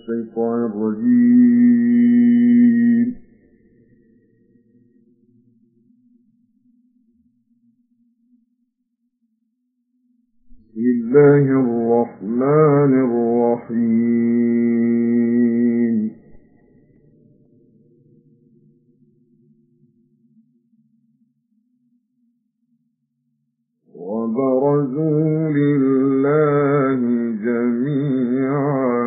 الشيطان الرجيم. بسم الله الرحمن الرحيم. وبرزوا لله جميعا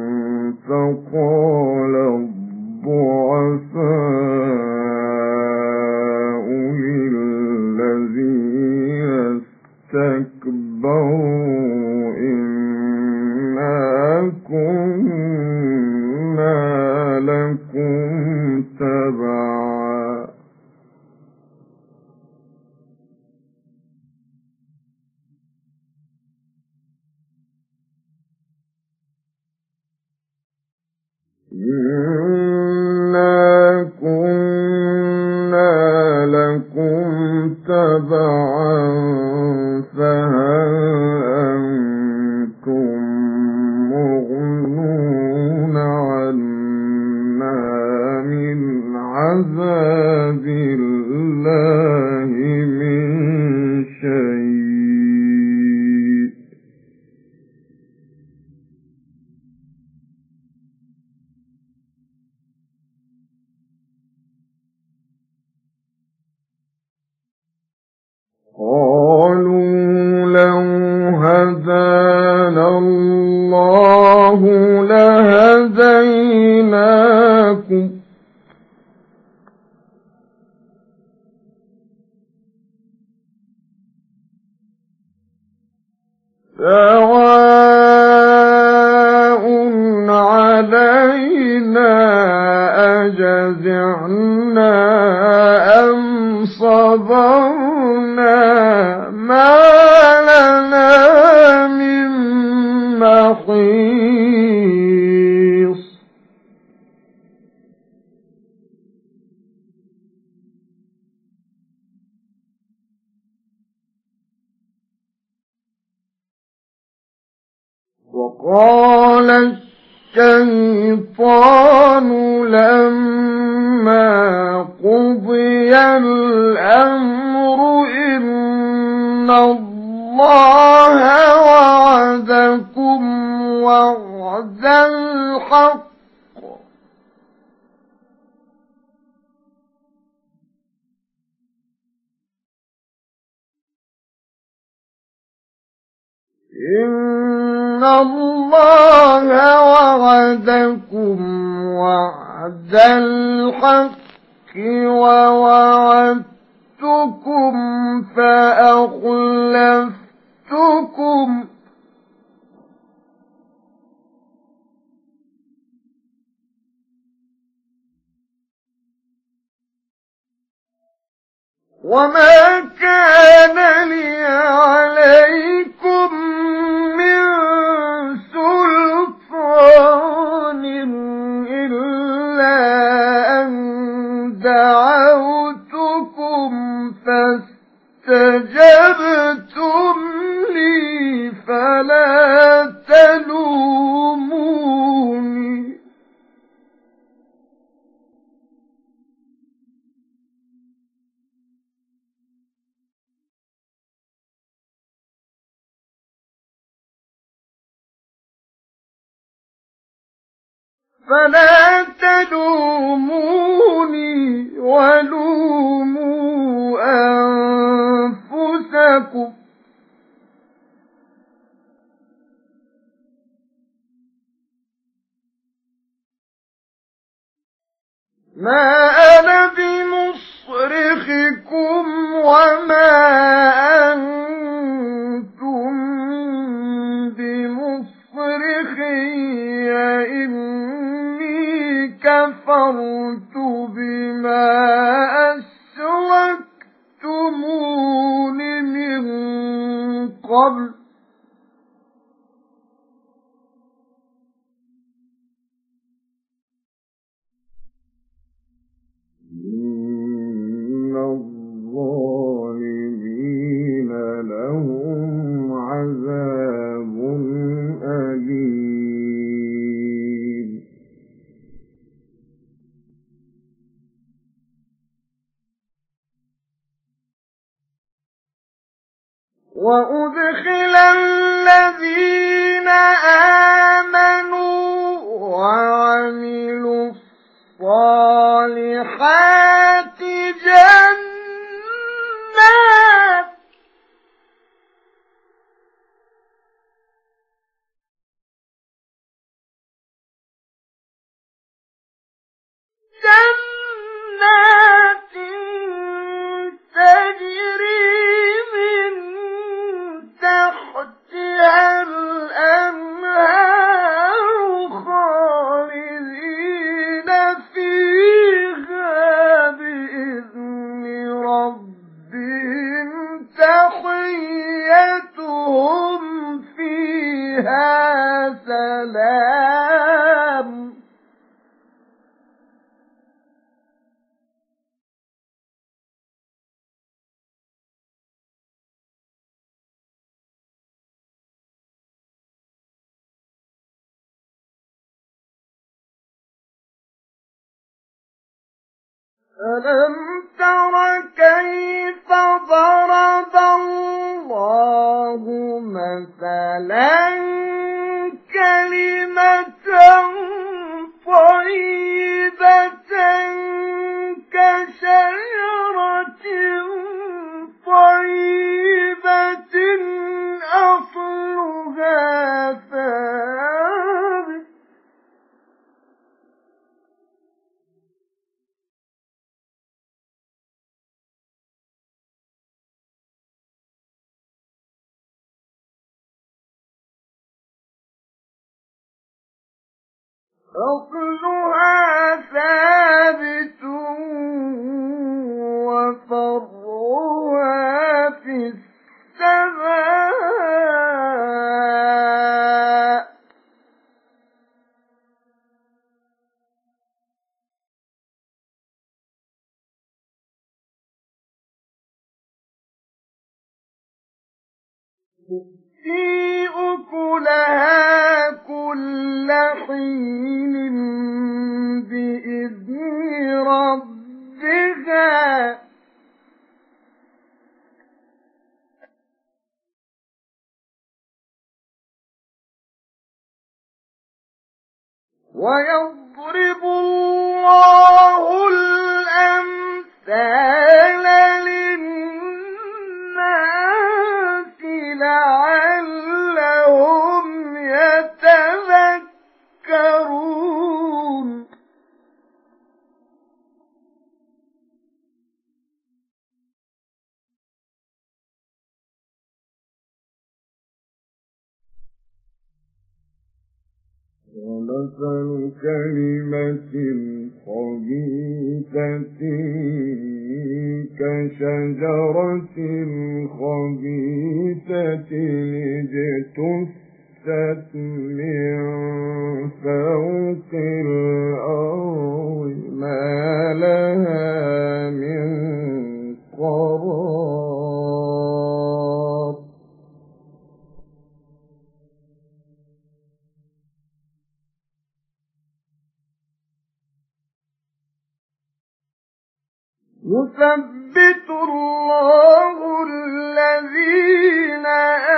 فقال الضعفاء للذين استكبروا إنا كنا لكم تبعا فهل أنتم مغنون عنا من عذاب الله من شيء قالوا لو هدانا الله لهديناكم سواء علينا أجزعنا أم صبرنا ما لنا من محيص وقال الشيطان لما قضي الأمر إن الله وعدكم وعد الحق إن الله وعدكم وعد الحق ووعدتكم فأخلفتكم وما كان لي عليكم من سلطان إلا أن دعوتكم فاستجبتم لي فلا تلوموني ولوموا أنفسكم ما أنا بمصرخكم وما أنتم بمصرخي إني كفرت بما أشركتمون من قبل إن الظالمين لهم عذاب أليم سلام ألم تر كيف ضرب الله مثلا كلمة طيبة كشجرة طيبة أصلها ثابت وفرعها في السماء تؤتي أكلها كل حين بإذن ربها ويضرب الله الأمثال للناس لعلهم يتذكرون ومثل كلمة خبيثة كشجرة خبيثة اجتثت من فوق الأرض ما لها من قرار يثبت الله الذين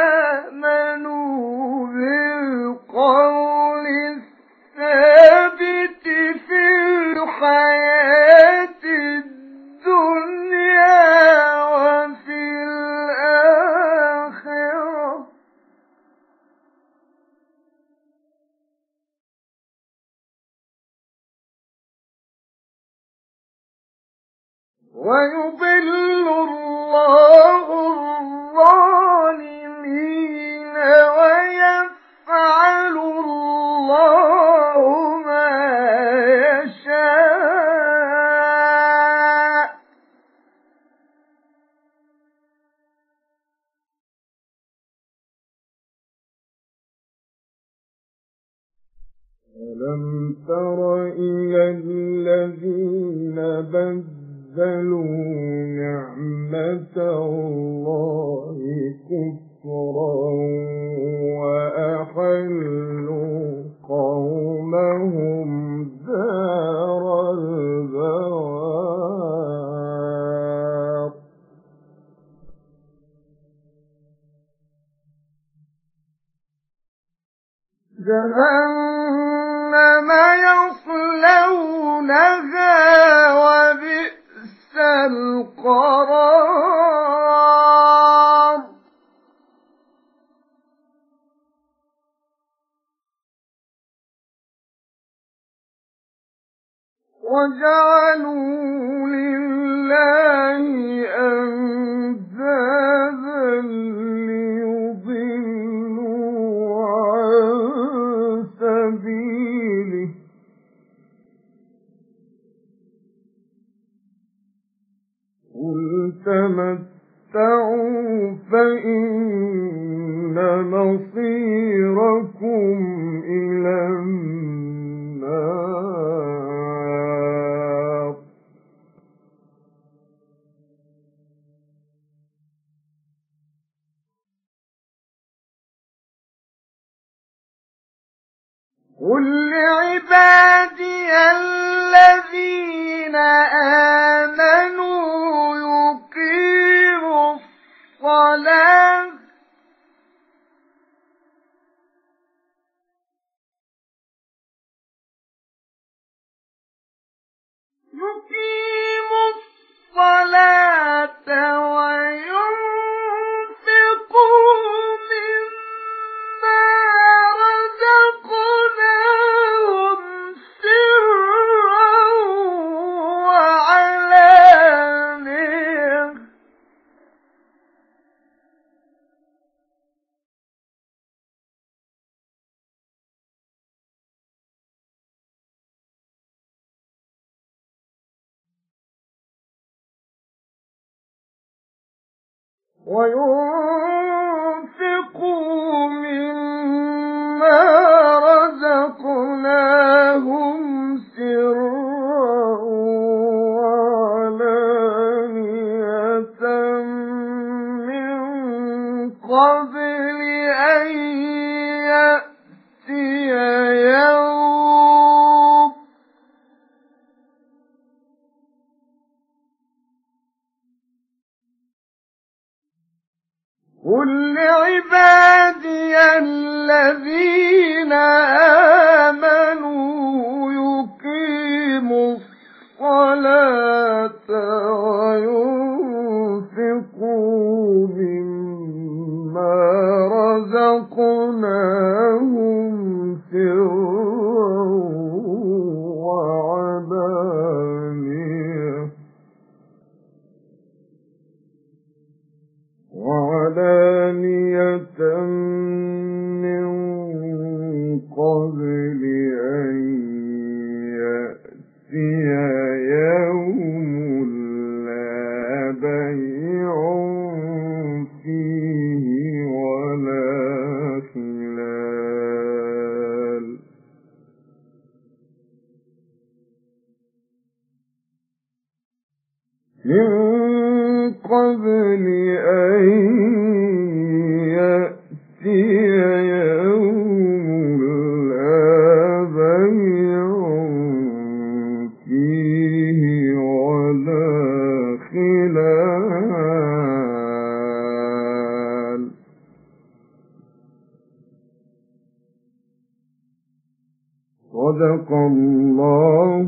آمنوا بالقول الثابت في الحياة الدنيا وفي الآخرة ويضل الله الظالمين ويفعل الله ما يشاء ألم تر إلى الذين بدلوا نعمة الله كفرا وأحلوا قومهم دار البوار جهنم يصلونها وبئس القرار وجعلوا لله أندادا ليضلوا عن سبيله قل تمتعوا فإن مصيركم قُل لِّعِبَادِيَ الَّذِينَ آمَنُوا يُقِيمُوا الصَّلَاةَ وَيُنفِقُوا مِمَّا رَزَقْنَاهُمْ سِرًّا وَعَلَانِيَةً مِّن قَبْلِ أَن يَأْتِيَ يَوْمٌ قُل لِّعِبَادِيَ الَّذِينَ آمَنُوا يُقِيمُوا الصَّلَاةَ وَيُنفِقُوا مِمَّا رَزَقْنَاهُمْ سِرًّا وَعَلَانِيَةً مِّن قَبْلِ أَن يَأْتِيَ يَوْمٌ لَّا بَيْعٌ فِيهِ وَلَا خِلَالٌ مِّن قَبْلِ أَن يَأْتِيَ يَوْمٌ لَّا بَيْعٌ فِيهِ وَلَا خِلَالٌ صدق الله